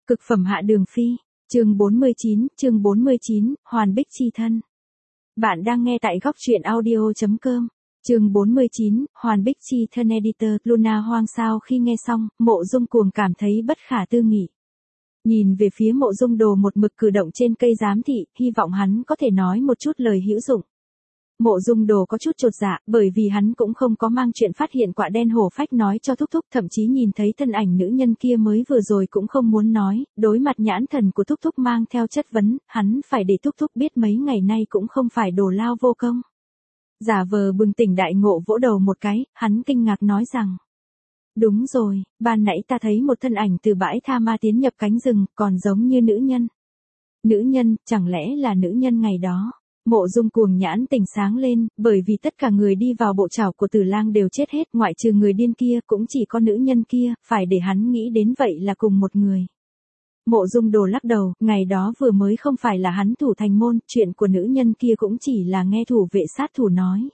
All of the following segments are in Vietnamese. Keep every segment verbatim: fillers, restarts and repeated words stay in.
Cực phẩm Hạ Đường Phi, chương bốn mươi chín, chương bốn mươi chín, Hoàn Bích chi thân. Bạn đang nghe tại góc truyện audio chấm com. Chương bốn mươi chín, Hoàn Bích chi thân. Editor Luna Hoang. Sau khi nghe xong, Mộ Dung Cuồng cảm thấy bất khả tư nghị. Nhìn về phía Mộ Dung Đồ một mực cử động trên cây giám thị, hy vọng hắn có thể nói một chút lời hữu dụng. Mộ Dung Đồ có chút chột dạ, bởi vì hắn cũng không có mang chuyện phát hiện quạ đen hổ phách nói cho Thúc Thúc, thậm chí nhìn thấy thân ảnh nữ nhân kia mới vừa rồi cũng không muốn nói, đối mặt nhãn thần của Thúc Thúc mang theo chất vấn, hắn phải để Thúc Thúc biết mấy ngày nay cũng không phải đồ lao vô công. Giả vờ bừng tỉnh đại ngộ vỗ đầu một cái, hắn kinh ngạc nói rằng: đúng rồi, ban nãy ta thấy một thân ảnh từ bãi tha ma tiến nhập cánh rừng, còn giống như nữ nhân. Nữ nhân, chẳng lẽ là nữ nhân ngày đó? Mộ Dung Cuồng nhãn tỉnh sáng lên, bởi vì tất cả người đi vào bộ trảo của Tử Lang đều chết hết, ngoại trừ người điên kia, cũng chỉ có nữ nhân kia, phải để hắn nghĩ đến vậy là cùng một người. Mộ Dung Đồ lắc đầu, ngày đó vừa mới không phải là hắn thủ thành môn, chuyện của nữ nhân kia cũng chỉ là nghe thủ vệ sát thủ nói.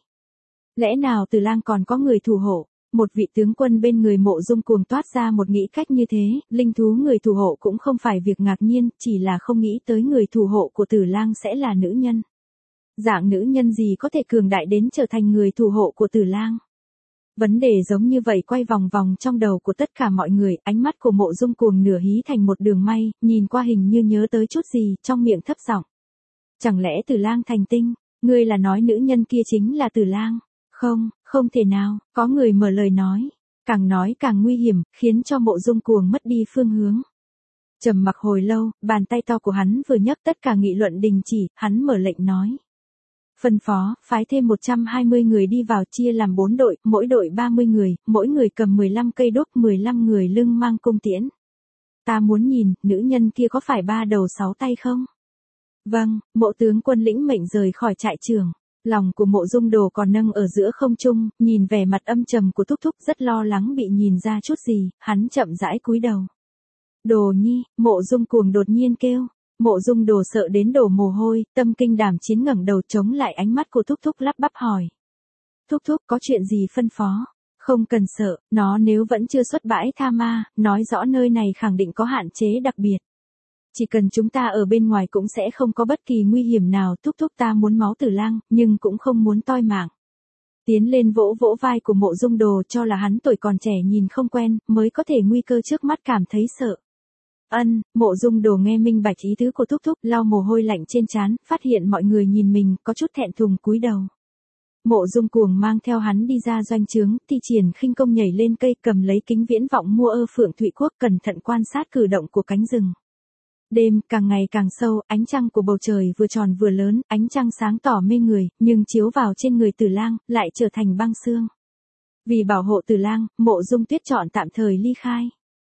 Lẽ nào Tử Lang còn có người thủ hộ? Một vị tướng quân bên người Mộ Dung Cuồng toát ra một nghĩ cách như thế, linh thú người thủ hộ cũng không phải việc ngạc nhiên, chỉ là không nghĩ tới người thủ hộ của Tử Lang sẽ là nữ nhân. Dạng nữ nhân gì có thể cường đại đến trở thành người thủ hộ của Tử Lang? Vấn đề giống như vậy quay vòng vòng trong đầu của tất cả mọi người, ánh mắt của Mộ Dung Cuồng nửa hí thành một đường may, nhìn qua hình như nhớ tới chút gì, trong miệng thấp giọng. Chẳng lẽ Tử Lang thành tinh? Ngươi là nói nữ nhân kia chính là Tử Lang? Không, không thể nào, có người mở lời nói. Càng nói càng nguy hiểm, khiến cho Mộ Dung Cuồng mất đi phương hướng. Trầm mặc hồi lâu, bàn tay to của hắn vừa nhấc, tất cả nghị luận đình chỉ, hắn mở lệnh nói. Phân phó, phái thêm một trăm hai mươi người đi vào, chia làm bốn đội, mỗi đội ba mươi người, mỗi người cầm mười lăm cây đốt, mười lăm người lưng mang cung tiễn. Ta muốn nhìn, nữ nhân kia có phải ba đầu sáu tay không? Vâng, Mộ tướng quân lĩnh mệnh rời khỏi trại trường. Lòng của Mộ Dung Đồ còn nâng ở giữa không trung, nhìn vẻ mặt âm trầm của Thúc Thúc rất lo lắng bị nhìn ra chút gì, hắn chậm rãi cúi đầu. Đồ nhi, Mộ Dung Cuồng đột nhiên kêu. Mộ Dung Đồ sợ đến đổ mồ hôi, tâm kinh đảm chiến ngẩng đầu chống lại ánh mắt của Thúc Thúc lắp bắp hỏi. Thúc Thúc có chuyện gì phân phó? Không cần sợ, nó nếu vẫn chưa xuất bãi tha ma, nói rõ nơi này khẳng định có hạn chế đặc biệt. Chỉ cần chúng ta ở bên ngoài cũng sẽ không có bất kỳ nguy hiểm nào. Thúc Thúc ta muốn máu Tử Lang, nhưng cũng không muốn toi mạng. Tiến lên vỗ vỗ vai của Mộ Dung Đồ, cho là hắn tuổi còn trẻ nhìn không quen, mới có thể nguy cơ trước mắt cảm thấy sợ. Ân, Mộ Dung Đồ nghe minh bạch ý tứ của Thúc Thúc, lau mồ hôi lạnh trên trán, phát hiện mọi người nhìn mình, có chút thẹn thùng cúi đầu. Mộ Dung Cuồng mang theo hắn đi ra doanh trướng, thi triển khinh công nhảy lên cây, cầm lấy kính viễn vọng mua ơ Phượng Thụy Quốc, cẩn thận quan sát cử động của cánh rừng. Đêm càng ngày càng sâu, ánh trăng của bầu trời vừa tròn vừa lớn, ánh trăng sáng tỏ mê người, nhưng chiếu vào trên người Tử Lang, lại trở thành băng xương. Vì bảo hộ Tử Lang, Mộ Dung Tuyết chọn tạm thời ly khai.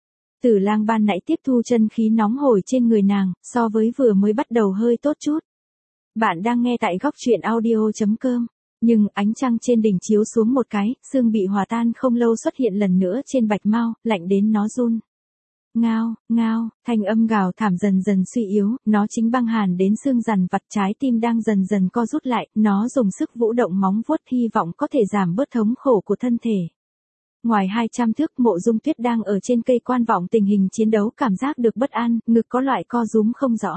Tử Lang ban nãy tiếp thu chân khí nóng hổi trên người nàng, so với vừa mới bắt đầu hơi tốt chút. Bạn đang nghe tại góc truyện audio chấm com. Nhưng ánh trăng trên đỉnh chiếu xuống một cái, xương bị hòa tan không lâu xuất hiện lần nữa trên bạch mao, lạnh đến nó run. Ngao, ngao, thanh âm gào thảm dần dần suy yếu, nó chính băng hàn đến xương dằn vặt, trái tim đang dần dần co rút lại, nó dùng sức vũ động móng vuốt hy vọng có thể giảm bớt thống khổ của thân thể. Ngoài hai trăm thước, Mộ Dung Tuyết đang ở trên cây quan vọng tình hình chiến đấu, cảm giác được bất an, ngực có loại co rúm không rõ.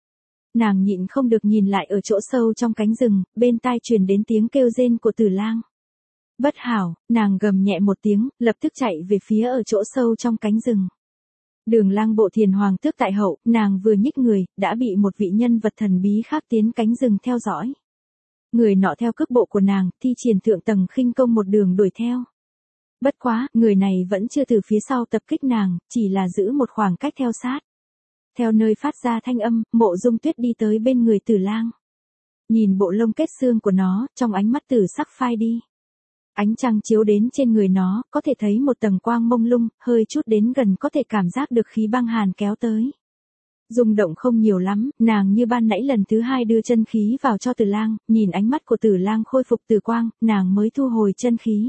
Nàng nhịn không được nhìn lại ở chỗ sâu trong cánh rừng, bên tai truyền đến tiếng kêu rên của Tử Lang. Bất hảo, nàng gầm nhẹ một tiếng, lập tức chạy về phía ở chỗ sâu trong cánh rừng. Đường Lang Bộ Thiền Hoàng tước tại hậu, nàng vừa nhích người, đã bị một vị nhân vật thần bí khác tiến cánh rừng theo dõi. Người nọ theo cước bộ của nàng, thi triển thượng tầng khinh công một đường đuổi theo. Bất quá, người này vẫn chưa từ phía sau tập kích nàng, chỉ là giữ một khoảng cách theo sát. Theo nơi phát ra thanh âm, Mộ Dung Tuyết đi tới bên người Tử Lang. Nhìn bộ lông kết xương của nó, trong ánh mắt tử sắc phai đi. Ánh trăng chiếu đến trên người nó, có thể thấy một tầng quang mông lung, hơi chút đến gần có thể cảm giác được khí băng hàn kéo tới. Rung động không nhiều lắm, nàng như ban nãy lần thứ hai đưa chân khí vào cho Tử Lang, nhìn ánh mắt của Tử Lang khôi phục từ quang, nàng mới thu hồi chân khí.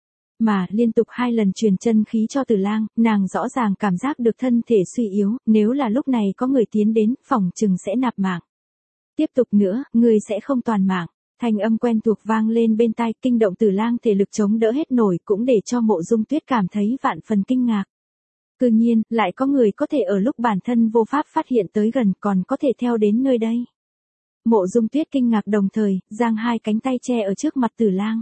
Mà liên tục hai lần truyền chân khí cho Tử Lang, nàng rõ ràng cảm giác được thân thể suy yếu, nếu là lúc này có người tiến đến, phòng chừng sẽ nạp mạng. Tiếp tục nữa, người sẽ không toàn mạng. Thanh âm quen thuộc vang lên bên tai, kinh động Tử Lang thể lực chống đỡ hết nổi, cũng để cho Mộ Dung Tuyết cảm thấy vạn phần kinh ngạc. Cư nhiên, lại có người có thể ở lúc bản thân vô pháp phát hiện tới gần còn có thể theo đến nơi đây. Mộ Dung Tuyết kinh ngạc đồng thời, giang hai cánh tay che ở trước mặt Tử Lang.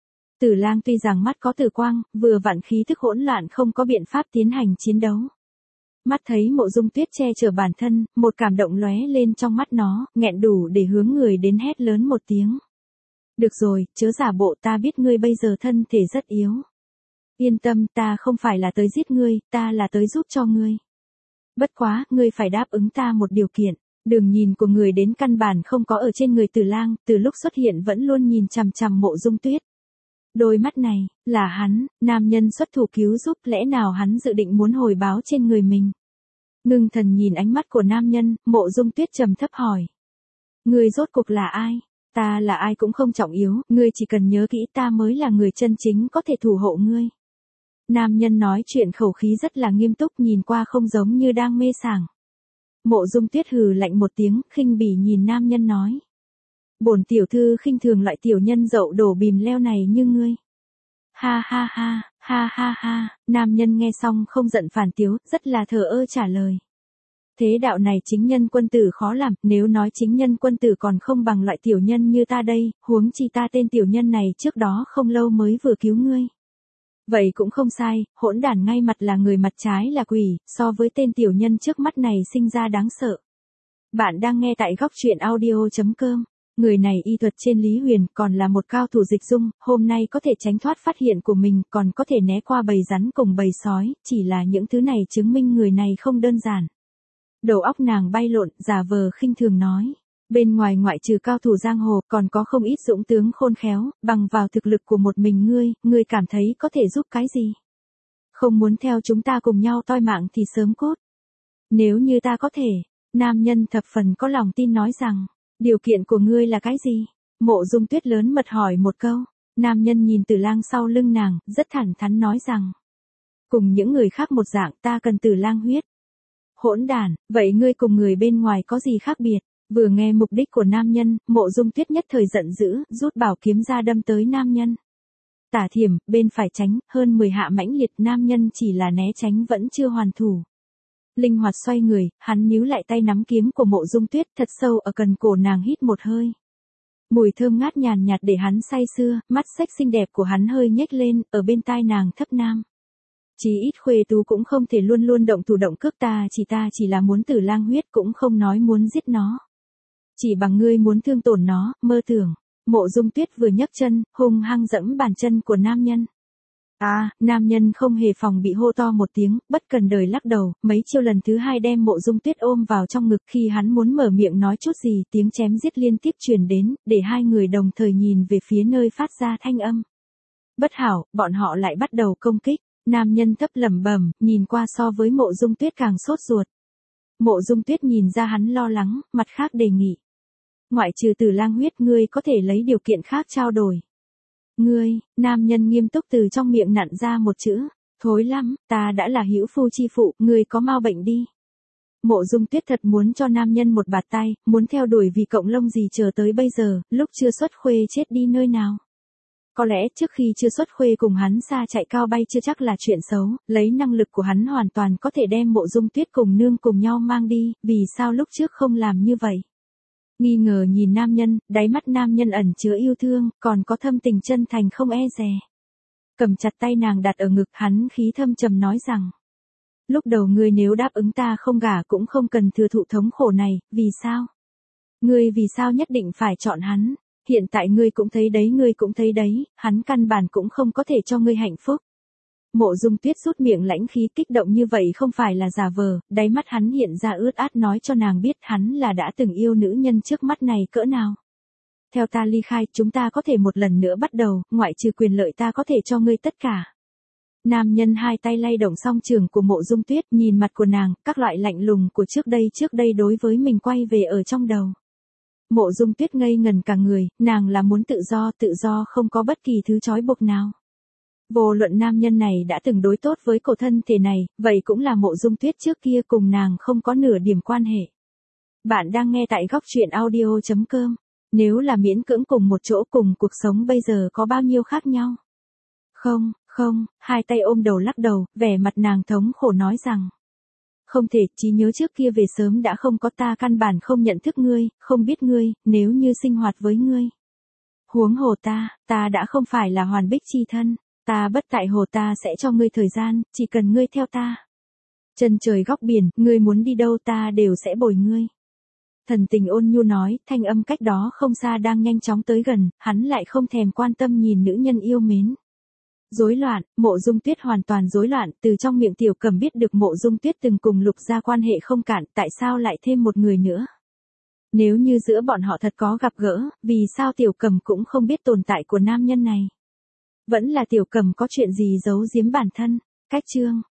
Tử Lang tuy rằng mắt có tử quang, vừa vặn khí thức hỗn loạn không có biện pháp tiến hành chiến đấu. Mắt thấy Mộ Dung Tuyết che chở bản thân, một cảm động lóe lên trong mắt nó, nghẹn đủ để hướng người đến hét lớn một tiếng. Được rồi, chớ giả bộ, ta biết ngươi bây giờ thân thể rất yếu. Yên tâm, ta không phải là tới giết ngươi, ta là tới giúp cho ngươi. Bất quá, ngươi phải đáp ứng ta một điều kiện. Đường nhìn của người đến căn bản không có ở trên người Tử Lang, từ lúc xuất hiện vẫn luôn nhìn chằm chằm Mộ Dung Tuyết. Đôi mắt này, là hắn, nam nhân xuất thủ cứu giúp, lẽ nào hắn dự định muốn hồi báo trên người mình. Ngưng thần nhìn ánh mắt của nam nhân, Mộ Dung Tuyết trầm thấp hỏi. Ngươi rốt cuộc là ai? Ta là ai cũng không trọng yếu, ngươi chỉ cần nhớ kỹ ta mới là người chân chính có thể thủ hộ ngươi. Nam nhân nói chuyện khẩu khí rất là nghiêm túc, nhìn qua không giống như đang mê sảng. Mộ Dung Tuyết hừ lạnh một tiếng, khinh bỉ nhìn nam nhân nói. Bổn tiểu thư khinh thường loại tiểu nhân dậu đổ bìm leo này như ngươi. Ha ha ha, ha ha ha, nam nhân nghe xong không giận phản tiếu, rất là thờ ơ trả lời. Thế đạo này chính nhân quân tử khó làm, nếu nói chính nhân quân tử còn không bằng loại tiểu nhân như ta đây, huống chi ta tên tiểu nhân này trước đó không lâu mới vừa cứu ngươi. Vậy cũng không sai, hỗn đản ngay mặt là người mặt trái là quỷ, so với tên tiểu nhân trước mắt này sinh ra đáng sợ. Bạn đang nghe tại góc truyện audio chấm com. Người này y thuật trên Lý Huyền, còn là một cao thủ dịch dung, hôm nay có thể tránh thoát phát hiện của mình, còn có thể né qua bầy rắn cùng bầy sói, chỉ là những thứ này chứng minh người này không đơn giản. Đầu óc nàng bay lộn, giả vờ khinh thường nói. Bên ngoài ngoại trừ cao thủ giang hồ, còn có không ít dũng tướng khôn khéo, bằng vào thực lực của một mình ngươi, ngươi cảm thấy có thể giúp cái gì? Không muốn theo chúng ta cùng nhau toi mạng thì sớm cốt. Nếu như ta có thể, nam nhân thập phần có lòng tin nói rằng, điều kiện của ngươi là cái gì? Mộ Dung Tuyết lớn mật hỏi một câu, nam nhân nhìn Tử Lang sau lưng nàng, rất thẳng thắn nói rằng, cùng những người khác một dạng, ta cần Tử Lang huyết. Hỗn đản, vậy ngươi cùng người bên ngoài có gì khác biệt? Vừa nghe mục đích của nam nhân, Mộ Dung Tuyết nhất thời giận dữ, rút bảo kiếm ra đâm tới nam nhân. Tả thiểm, bên phải tránh, hơn mười hạ mãnh liệt, nam nhân chỉ là né tránh vẫn chưa hoàn thủ. Linh hoạt xoay người, hắn níu lại tay nắm kiếm của Mộ Dung Tuyết, thật sâu ở cần cổ nàng hít một hơi. Mùi thơm ngát nhàn nhạt để hắn say sưa, mắt xếch xinh đẹp của hắn hơi nhếch lên, ở bên tai nàng thấp nam. Chí ít khuê tú cũng không thể luôn luôn động thủ động cước ta, chỉ ta chỉ là muốn Tử Lang huyết, cũng không nói muốn giết nó. Chỉ bằng ngươi muốn thương tổn nó, mơ tưởng. Mộ Dung Tuyết vừa nhấc chân, hung hăng dẫm bàn chân của nam nhân. À, nam nhân không hề phòng bị hô to một tiếng, bất cần đời lắc đầu, mấy chiêu lần thứ hai đem Mộ Dung Tuyết ôm vào trong ngực, khi hắn muốn mở miệng nói chút gì, tiếng chém giết liên tiếp truyền đến, để hai người đồng thời nhìn về phía nơi phát ra thanh âm. Bất hảo, bọn họ lại bắt đầu công kích, nam nhân thấp lẩm bẩm, nhìn qua so với Mộ Dung Tuyết càng sốt ruột. Mộ Dung Tuyết nhìn ra hắn lo lắng, mặt khác đề nghị. Ngoại trừ Tử Lang huyết, ngươi có thể lấy điều kiện khác trao đổi. Ngươi, nam nhân nghiêm túc từ trong miệng nặn ra một chữ, thối lắm, ta đã là hữu phu chi phụ, ngươi có mau bệnh đi. Mộ Dung Tuyết thật muốn cho nam nhân một bạt tay, muốn theo đuổi vì cộng lông gì chờ tới bây giờ, lúc chưa xuất khuê chết đi nơi nào. Có lẽ trước khi chưa xuất khuê cùng hắn xa chạy cao bay chưa chắc là chuyện xấu, lấy năng lực của hắn hoàn toàn có thể đem Mộ Dung Tuyết cùng nương cùng nhau mang đi, vì sao lúc trước không làm như vậy? Nghi ngờ nhìn nam nhân, đáy mắt nam nhân ẩn chứa yêu thương, còn có thâm tình chân thành không e dè. Cầm chặt tay nàng đặt ở ngực, hắn khí thâm trầm nói rằng. Lúc đầu ngươi nếu đáp ứng ta không gả cũng không cần thừa thụ thống khổ này, vì sao? Ngươi vì sao nhất định phải chọn hắn? Hiện tại ngươi cũng thấy đấy, ngươi cũng thấy đấy, hắn căn bản cũng không có thể cho ngươi hạnh phúc. Mộ Dung Tuyết rút miệng lãnh khí, kích động như vậy không phải là giả vờ, đáy mắt hắn hiện ra ướt át nói cho nàng biết hắn là đã từng yêu nữ nhân trước mắt này cỡ nào. Theo ta ly khai, chúng ta có thể một lần nữa bắt đầu, ngoại trừ quyền lợi ta có thể cho ngươi tất cả. Nam nhân hai tay lay động song trường của Mộ Dung Tuyết, nhìn mặt của nàng, các loại lạnh lùng của trước đây trước đây đối với mình quay về ở trong đầu. Mộ Dung Tuyết ngây ngần cả người, nàng là muốn tự do, tự do không có bất kỳ thứ trói buộc nào. Vô luận nam nhân này đã từng đối tốt với cổ thân thể này, vậy cũng là Mộ Dung Tuyết trước kia cùng nàng không có nửa điểm quan hệ. Bạn đang nghe tại góc truyện audio chấm com. Nếu là miễn cưỡng cùng một chỗ cùng cuộc sống bây giờ có bao nhiêu khác nhau? Không, Không, hai tay ôm đầu lắc đầu, vẻ mặt nàng thống khổ nói rằng. Không thể, trí nhớ trước kia về sớm đã không có, ta căn bản không nhận thức ngươi, không biết ngươi, nếu như sinh hoạt với ngươi. Huống hồ ta, ta đã không phải là Hoàn Bích chi thân, ta bất tại hồ ta sẽ cho ngươi thời gian, chỉ cần ngươi theo ta. Chân trời góc biển, ngươi muốn đi đâu ta đều sẽ bồi ngươi. Thần tình ôn nhu nói, thanh âm cách đó không xa đang nhanh chóng tới gần, hắn lại không thèm quan tâm nhìn nữ nhân yêu mến. Rối loạn, Mộ Dung Tuyết hoàn toàn rối loạn, từ trong miệng Tiểu Cầm biết được Mộ Dung Tuyết từng cùng Lục gia quan hệ không cạn, tại sao lại thêm một người nữa? Nếu như giữa bọn họ thật có gặp gỡ, vì sao Tiểu Cầm cũng không biết tồn tại của nam nhân này? Vẫn là Tiểu Cầm có chuyện gì giấu giếm bản thân? Cách chương